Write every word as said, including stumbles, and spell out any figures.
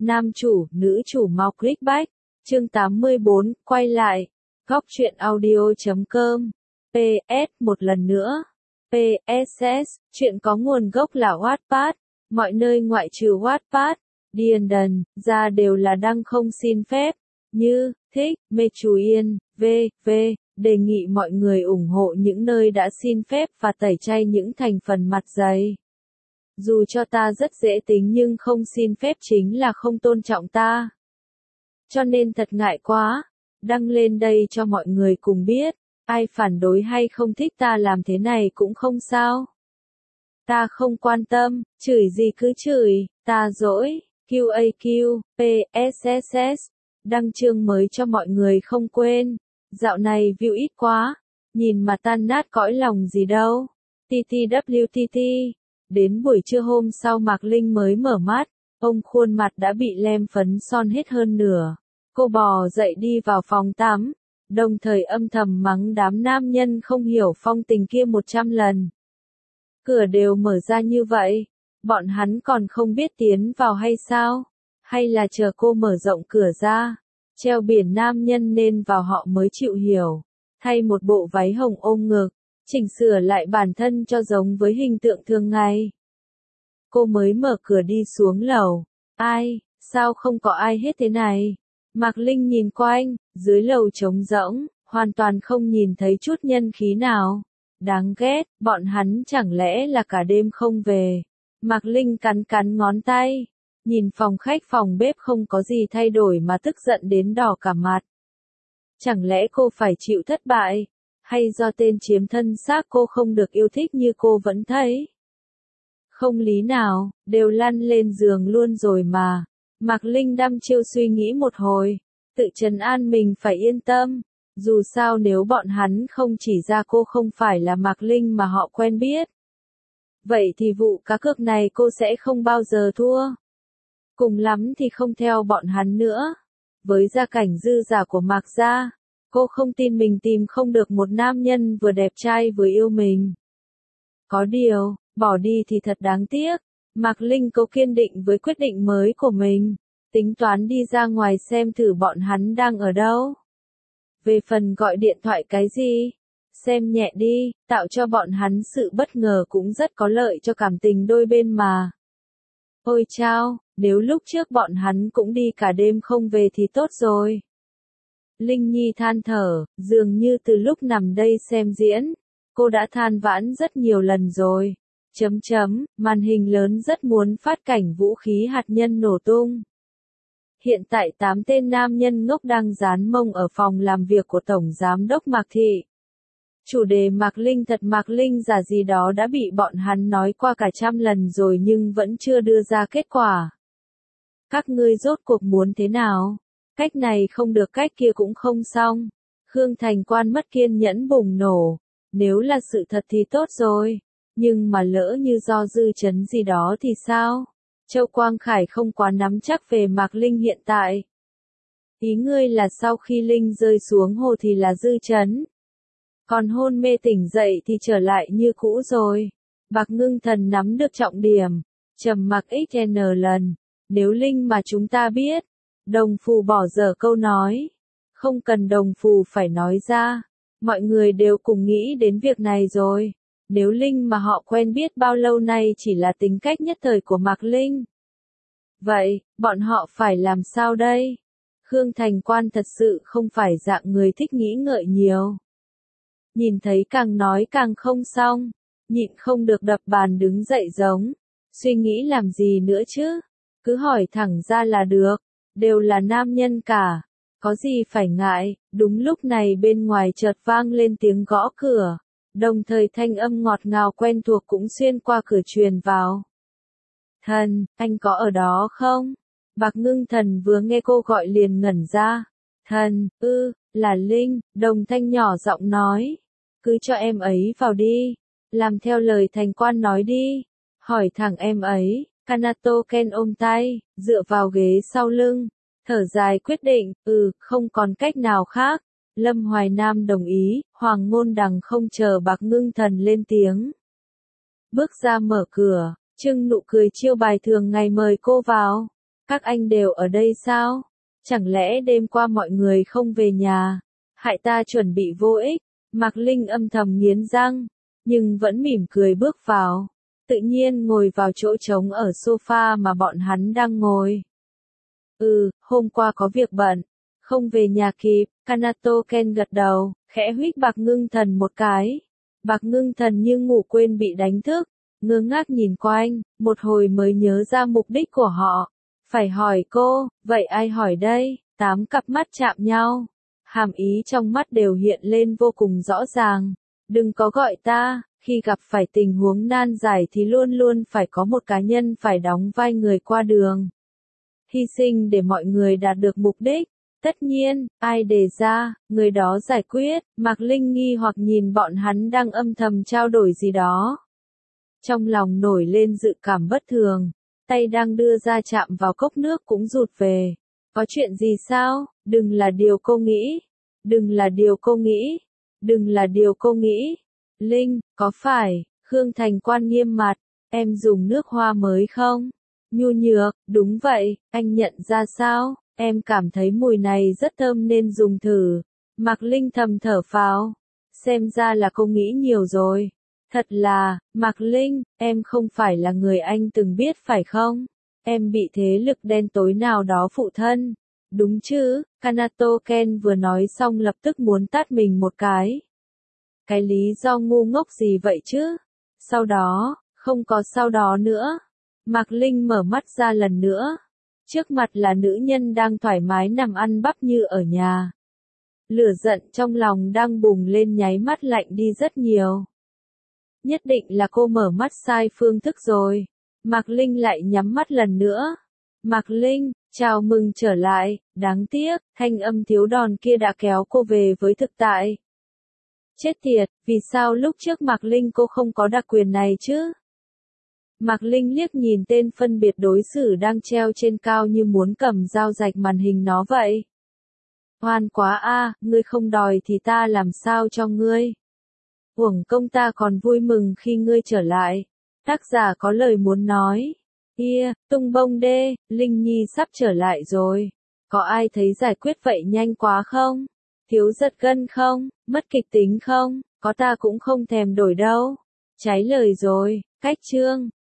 Nam chủ, nữ chủ mau clickback. Chương tám mươi bốn, quay lại. Góc truyện audio chấm com. pê ét một lần nữa. pê ét ét, chuyện có nguồn gốc là Wattpad. Mọi nơi ngoại trừ Wattpad, Điền ra đều là đăng không xin phép. Như, thích, mê chú yên, vê vê Đề nghị mọi người ủng hộ những nơi đã xin phép và tẩy chay những thành phần mặt dày. Dù cho ta rất dễ tính nhưng không xin phép chính là không tôn trọng ta. Cho nên thật ngại quá, đăng lên đây cho mọi người cùng biết, ai phản đối hay không thích ta làm thế này cũng không sao. Ta không quan tâm, chửi gì cứ chửi, ta dỗi, quy a quy, pê ét ét, đăng chương mới cho mọi người không quên. Dạo này view ít quá, nhìn mà tan nát cõi lòng gì đâu. tê tê vê tê tê, đến buổi trưa hôm sau Mạc Linh mới mở mắt, ông khuôn mặt đã bị lem phấn son hết hơn nửa. Cô bò dậy đi vào phòng tắm, đồng thời âm thầm mắng đám nam nhân không hiểu phong tình kia một trăm lần. Cửa đều mở ra như vậy, bọn hắn còn không biết tiến vào hay sao? Hay là chờ cô mở rộng cửa ra, treo biển nam nhân nên vào họ mới chịu hiểu. Thay một bộ váy hồng ôm ngực, chỉnh sửa lại bản thân cho giống với hình tượng thường ngày. Cô mới mở cửa đi xuống lầu. Ai, sao không có ai hết thế này? Mạc Linh nhìn quanh, dưới lầu trống rỗng, hoàn toàn không nhìn thấy chút nhân khí nào. Đáng ghét, bọn hắn chẳng lẽ là cả đêm không về. Mạc Linh cắn cắn ngón tay, nhìn phòng khách phòng bếp không có gì thay đổi mà tức giận đến đỏ cả mặt. Chẳng lẽ cô phải chịu thất bại, hay do tên chiếm thân xác cô không được yêu thích như cô vẫn thấy? Không lý nào, đều lăn lên giường luôn rồi mà. Mạc Linh đăm chiêu suy nghĩ một hồi, tự trấn an mình phải yên tâm. Dù sao nếu bọn hắn không chỉ ra cô không phải là Mạc Linh mà họ quen biết, vậy thì vụ cá cược này cô sẽ không bao giờ thua. Cùng lắm thì không theo bọn hắn nữa. Với gia cảnh dư giả của Mạc gia, cô không tin mình tìm không được một nam nhân vừa đẹp trai vừa yêu mình. Có điều, bỏ đi thì thật đáng tiếc. Mạc Linh cố kiên định với quyết định mới của mình, tính toán đi ra ngoài xem thử bọn hắn đang ở đâu. Về phần gọi điện thoại cái gì, xem nhẹ đi, tạo cho bọn hắn sự bất ngờ cũng rất có lợi cho cảm tình đôi bên mà. Ôi chao, nếu lúc trước bọn hắn cũng đi cả đêm không về thì tốt rồi. Linh Nhi than thở, dường như từ lúc nằm đây xem diễn, cô đã than vãn rất nhiều lần rồi. Chấm chấm, màn hình lớn rất muốn phát cảnh vũ khí hạt nhân nổ tung. Hiện tại tám tên nam nhân ngốc đang dán mông ở phòng làm việc của Tổng Giám đốc Mạc Thị. Chủ đề Mạc Linh thật Mạc Linh giả gì đó đã bị bọn hắn nói qua cả trăm lần rồi nhưng vẫn chưa đưa ra kết quả. Các ngươi rốt cuộc muốn thế nào? Cách này không được cách kia cũng không xong. Khương Thành Quan mất kiên nhẫn bùng nổ. Nếu là sự thật thì tốt rồi. Nhưng mà lỡ như do dư chấn gì đó thì sao? Châu Quang Khải không quá nắm chắc về Mạc Linh hiện tại. Ý ngươi là sau khi Linh rơi xuống hồ thì là dư chấn. Còn hôn mê tỉnh dậy thì trở lại như cũ rồi. Bạc Ngưng Thần nắm được trọng điểm. Trầm mặc x n lần. Nếu Linh mà chúng ta biết. Đồng Phù bỏ dở câu nói. Không cần Đồng Phù phải nói ra. Mọi người đều cùng nghĩ đến việc này rồi. Nếu Linh mà họ quen biết bao lâu nay chỉ là tính cách nhất thời của Mạc Linh. Vậy, bọn họ phải làm sao đây? Khương Thành Quan thật sự không phải dạng người thích nghĩ ngợi nhiều. Nhìn thấy càng nói càng không xong, nhịn không được đập bàn đứng dậy giống. Suy nghĩ làm gì nữa chứ? Cứ hỏi thẳng ra là được, đều là nam nhân cả. Có gì phải ngại? Đúng lúc này bên ngoài chợt vang lên tiếng gõ cửa. Đồng thời thanh âm ngọt ngào quen thuộc cũng xuyên qua cửa truyền vào. Thần, anh có ở đó không? Bạc Ngưng Thần vừa nghe cô gọi liền ngẩn ra. Thần, ư, là Linh, đồng thanh nhỏ giọng nói. Cứ cho em ấy vào đi. Làm theo lời Thành Quan nói đi. Hỏi thẳng em ấy. Kanato Ken ôm tay, dựa vào ghế sau lưng. Thở dài quyết định, ừ, không còn cách nào khác. Lâm Hoài Nam đồng ý, Hoàng Ngôn Đằng không chờ Bạc Ngưng Thần lên tiếng. Bước ra mở cửa, trưng nụ cười chiêu bài thường ngày mời cô vào. Các anh đều ở đây sao? Chẳng lẽ đêm qua mọi người không về nhà? Hại ta chuẩn bị vô ích. Mạc Linh âm thầm nghiến răng, nhưng vẫn mỉm cười bước vào. Tự nhiên ngồi vào chỗ trống ở sofa mà bọn hắn đang ngồi. Ừ, hôm qua có việc bận, không về nhà kịp. Kanato Ken gật đầu, khẽ huých Bạc Ngưng Thần một cái. Bạc Ngưng Thần như ngủ quên bị đánh thức, ngơ ngác nhìn quanh, một hồi mới nhớ ra mục đích của họ. Phải hỏi cô, vậy ai hỏi đây? Tám cặp mắt chạm nhau. Hàm ý trong mắt đều hiện lên vô cùng rõ ràng. Đừng có gọi ta, khi gặp phải tình huống nan giải thì luôn luôn phải có một cá nhân phải đóng vai người qua đường. Hy sinh để mọi người đạt được mục đích. Tất nhiên, ai đề ra, người đó giải quyết. Mạc Linh nghi hoặc nhìn bọn hắn đang âm thầm trao đổi gì đó. Trong lòng nổi lên dự cảm bất thường, tay đang đưa ra chạm vào cốc nước cũng rụt về. Có chuyện gì sao? Đừng là điều cô nghĩ. Đừng là điều cô nghĩ. Đừng là điều cô nghĩ. Linh, có phải, Khương Thành Quan nghiêm mặt, em dùng nước hoa mới không? Nhu nhược, đúng vậy, anh nhận ra sao? Em cảm thấy mùi này rất thơm nên dùng thử. Mạc Linh thầm thở phào. Xem ra là cô nghĩ nhiều rồi. Thật là, Mạc Linh, em không phải là người anh từng biết phải không? Em bị thế lực đen tối nào đó phụ thân. Đúng chứ? Kanato Ken vừa nói xong lập tức muốn tát mình một cái. Cái lý do ngu ngốc gì vậy chứ? Sau đó, không có sau đó nữa. Mạc Linh mở mắt ra lần nữa. Trước mặt là nữ nhân đang thoải mái nằm ăn bắp như ở nhà. Lửa giận trong lòng đang bùng lên nháy mắt lạnh đi rất nhiều. Nhất định là cô mở mắt sai phương thức rồi. Mạc Linh lại nhắm mắt lần nữa. Mạc Linh, chào mừng trở lại, đáng tiếc, thanh âm thiếu đòn kia đã kéo cô về với thực tại. Chết tiệt, vì sao lúc trước Mạc Linh cô không có đặc quyền này chứ? Mạc Linh liếc nhìn tên phân biệt đối xử đang treo trên cao như muốn cầm dao rạch màn hình nó vậy. Hoan quá a, ngươi không đòi thì ta làm sao cho ngươi? Uổng công ta còn vui mừng khi ngươi trở lại. Tác giả có lời muốn nói. Ia, tung bông đê, Linh Nhi sắp trở lại rồi. Có ai thấy giải quyết vậy nhanh quá không? Thiếu giật gân không? Mất kịch tính không? Có ta cũng không thèm đổi đâu. Trái lời rồi, cách chương.